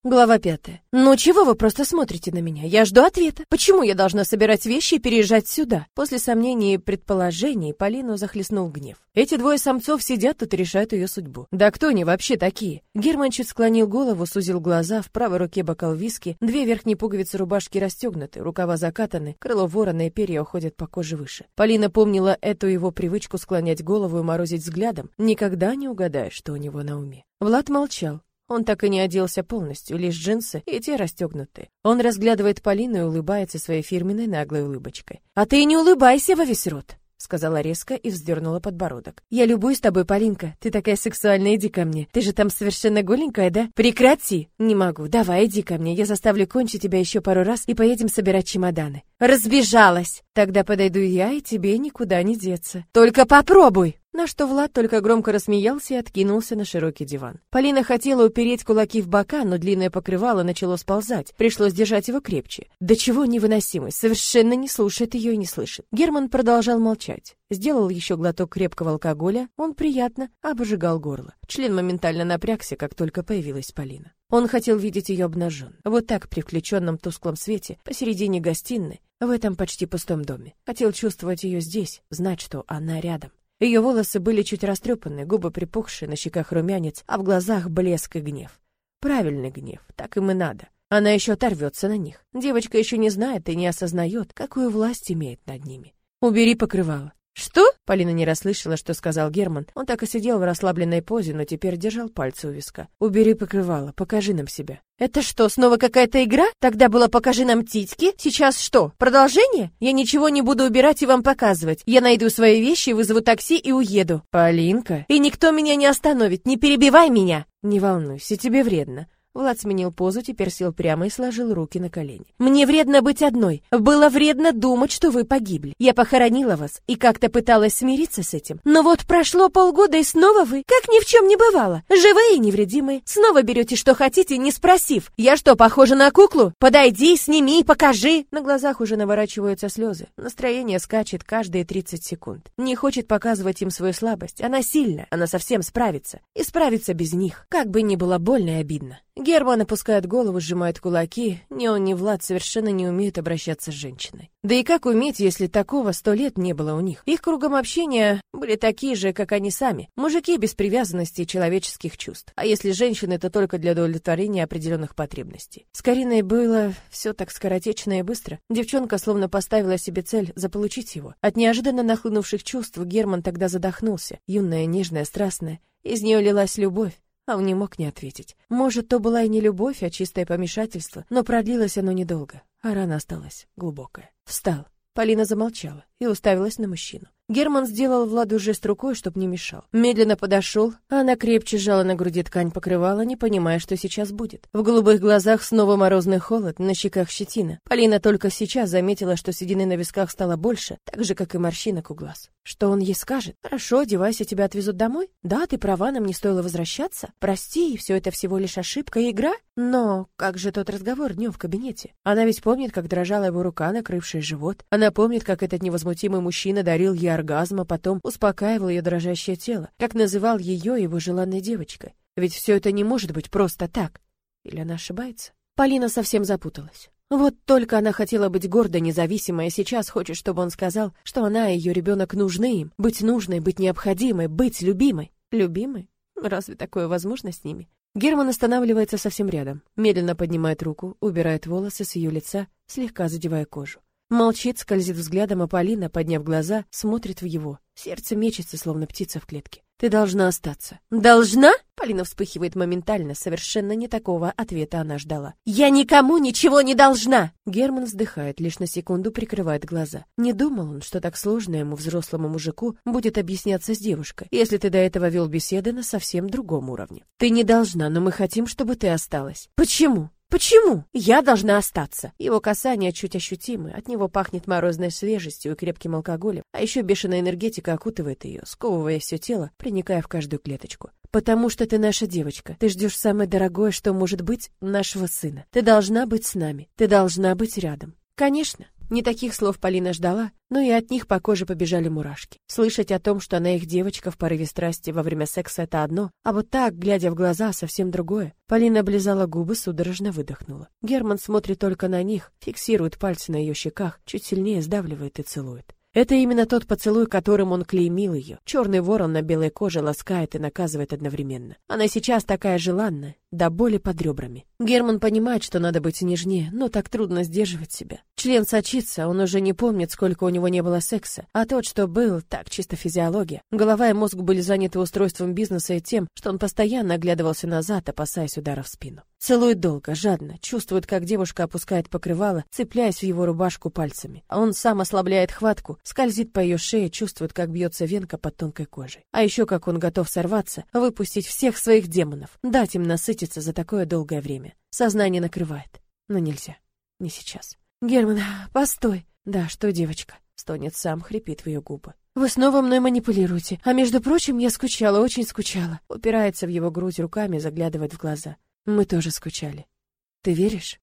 Глава 5. Ну чего вы просто смотрите на меня? Я жду ответа. Почему я должна собирать вещи и переезжать сюда? После сомнений и предположений Полину захлестнул гнев. Эти двое самцов сидят тут и решают ее судьбу. Да кто они вообще такие? Герман чуть склонил голову, сузил глаза, в правой руке бокал виски, две верхние пуговицы рубашки расстегнуты, рукава закатаны, крыло ворона и перья уходят по коже выше. Полина помнила эту его привычку склонять голову и морозить взглядом. Никогда не угадаешь, что у него на уме. Влад молчал. Он так и не оделся полностью, лишь джинсы и те расстегнуты. Он разглядывает Полину и улыбается своей фирменной наглой улыбочкой. «А ты не улыбайся во весь рот!» — сказала резко и вздернула подбородок. «Я любуюсь тобой, Полинка. Ты такая сексуальная, иди ко мне. Ты же там совершенно голенькая, да? Прекрати!» «Не могу. Давай, иди ко мне. Я заставлю кончить тебя еще пару раз и поедем собирать чемоданы». «Разбежалась!» «Тогда подойду я, и тебе никуда не деться. Только попробуй!» На что Влад только громко рассмеялся и откинулся на широкий диван. Полина хотела упереть кулаки в бока, но длинное покрывало начало сползать. Пришлось держать его крепче. До чего невыносимость, совершенно не слушает ее и не слышит. Герман продолжал молчать. Сделал еще глоток крепкого алкоголя, он приятно обжигал горло. Член моментально напрягся, как только появилась Полина. Он хотел видеть ее обнаженной. Вот так, при включенном тусклом свете, посередине гостиной, в этом почти пустом доме. Хотел чувствовать ее здесь, знать, что она рядом. Ее волосы были чуть растрепаны, губы припухшие, на щеках румянец, а в глазах блеск и гнев. Правильный гнев, так им и надо. Она еще оторвется на них. Девочка еще не знает и не осознает, какую власть имеет над ними. «Убери покрывало». «Что?» Полина не расслышала, что сказал Герман. Он так и сидел в расслабленной позе, но теперь держал пальцы у виска. «Убери покрывало, покажи нам себя». «Это что, снова какая-то игра? Тогда было «покажи нам титьки». Сейчас что, продолжение? Я ничего не буду убирать и вам показывать. Я найду свои вещи, вызову такси и уеду». «Полинка». «И никто меня не остановит, не перебивай меня». «Не волнуйся, тебе вредно». Влад сменил позу, теперь сел прямо и сложил руки на колени. «Мне вредно быть одной. Было вредно думать, что вы погибли. Я похоронила вас и как-то пыталась смириться с этим. Но вот прошло полгода, и снова вы, как ни в чем не бывало, живые и невредимые. Снова берете, что хотите, не спросив. Я что, похожа на куклу? Подойди, сними, покажи». На глазах уже наворачиваются слезы. Настроение скачет каждые 30 секунд. Не хочет показывать им свою слабость. Она сильная, она совсем справится. И справится без них. Как бы ни было больно и обидно. Герман опускает голову, сжимает кулаки. Ни он, ни Влад совершенно не умеют обращаться с женщиной. Да и как уметь, если такого 100 лет не было у них? Их кругом общения были такие же, как они сами. Мужики без привязанности и человеческих чувств. А если женщины, то только для удовлетворения определенных потребностей. С Кариной было все так скоротечно и быстро. Девчонка словно поставила себе цель заполучить его. От неожиданно нахлынувших чувств Герман тогда задохнулся. Юная, нежная, страстная. Из нее лилась любовь. А он не мог не ответить. Может, то была и не любовь, а чистое помешательство, но продлилось оно недолго, а рана осталась глубокая. Встал. Полина замолчала и уставилась на мужчину. Герман сделал Владу жест рукой, чтоб не мешал. Медленно подошел, а она крепче сжала на груди ткань покрывала, не понимая, что сейчас будет. В голубых глазах снова морозный холод, на щеках щетина. Полина только сейчас заметила, что седины на висках стало больше, так же, как и морщинок у глаз. Что он ей скажет? «Хорошо, одевайся, тебя отвезут домой? Да, ты права, нам не стоило возвращаться. Прости, все это всего лишь ошибка и игра». Но как же тот разговор днем в кабинете? Она ведь помнит, как дрожала его рука, накрывшая живот. Она помнит, как этот невозмутимый мужчина дарил ей оргазм, а потом успокаивал ее дрожащее тело, как называл ее его желанной девочкой. Ведь все это не может быть просто так. Или она ошибается? Полина совсем запуталась. Вот только она хотела быть гордой, независимой, а сейчас хочет, чтобы он сказал, что она и ее ребенок нужны им. Быть нужной, быть необходимой, быть любимой. Любимой? Разве такое возможно с ними? Герман останавливается совсем рядом, медленно поднимает руку, убирает волосы с ее лица, слегка задевая кожу. Молчит, скользит взглядом, а Полина, подняв глаза, смотрит в его. Сердце мечется, словно птица в клетке. «Ты должна остаться». «Должна?» Полина вспыхивает моментально, совершенно не такого ответа она ждала. «Я никому ничего не должна!» Герман вздыхает, лишь на секунду прикрывает глаза. Не думал он, что так сложно ему, взрослому мужику, будет объясняться с девушкой, если ты до этого вел беседы на совсем другом уровне. «Ты не должна, но мы хотим, чтобы ты осталась». «Почему?» «Почему? Я должна остаться». Его касания чуть ощутимы, от него пахнет морозной свежестью и крепким алкоголем, а еще бешеная энергетика окутывает ее, сковывая все тело, проникая в каждую клеточку. «Потому что ты наша девочка. Ты ждешь самое дорогое, что может быть, нашего сына. Ты должна быть с нами. Ты должна быть рядом». «Конечно». Не таких слов Полина ждала, но и от них по коже побежали мурашки. Слышать о том, что она их девочка в порыве страсти во время секса — это одно, а вот так, глядя в глаза, совсем другое. Полина облизала губы, судорожно выдохнула. Герман смотрит только на них, фиксирует пальцы на ее щеках, чуть сильнее сдавливает и целует. Это именно тот поцелуй, которым он клеймил ее. Черный ворон на белой коже ласкает и наказывает одновременно. Она сейчас такая желанная, до боли под ребрами. Герман понимает, что надо быть нежнее, но так трудно сдерживать себя. Член сочится, он уже не помнит, сколько у него не было секса, а тот, что был, так чисто физиология. Голова и мозг были заняты устройством бизнеса и тем, что он постоянно оглядывался назад, опасаясь удара в спину. Целует долго, жадно, чувствует, как девушка опускает покрывало, цепляясь в его рубашку пальцами. А он сам ослабляет хватку, скользит по ее шее, чувствует, как бьется венка под тонкой кожей. А еще как он готов сорваться, выпустить всех своих демонов, дать им насытиться за такое долгое время. Сознание накрывает. Но нельзя. Не сейчас. «Герман, постой!» «Да, что, девочка?» Стонет сам, хрипит в ее губы. «Вы снова мной манипулируете. А между прочим, я скучала, очень скучала». Упирается в его грудь руками, заглядывает в глаза. «Мы тоже скучали. Ты веришь?»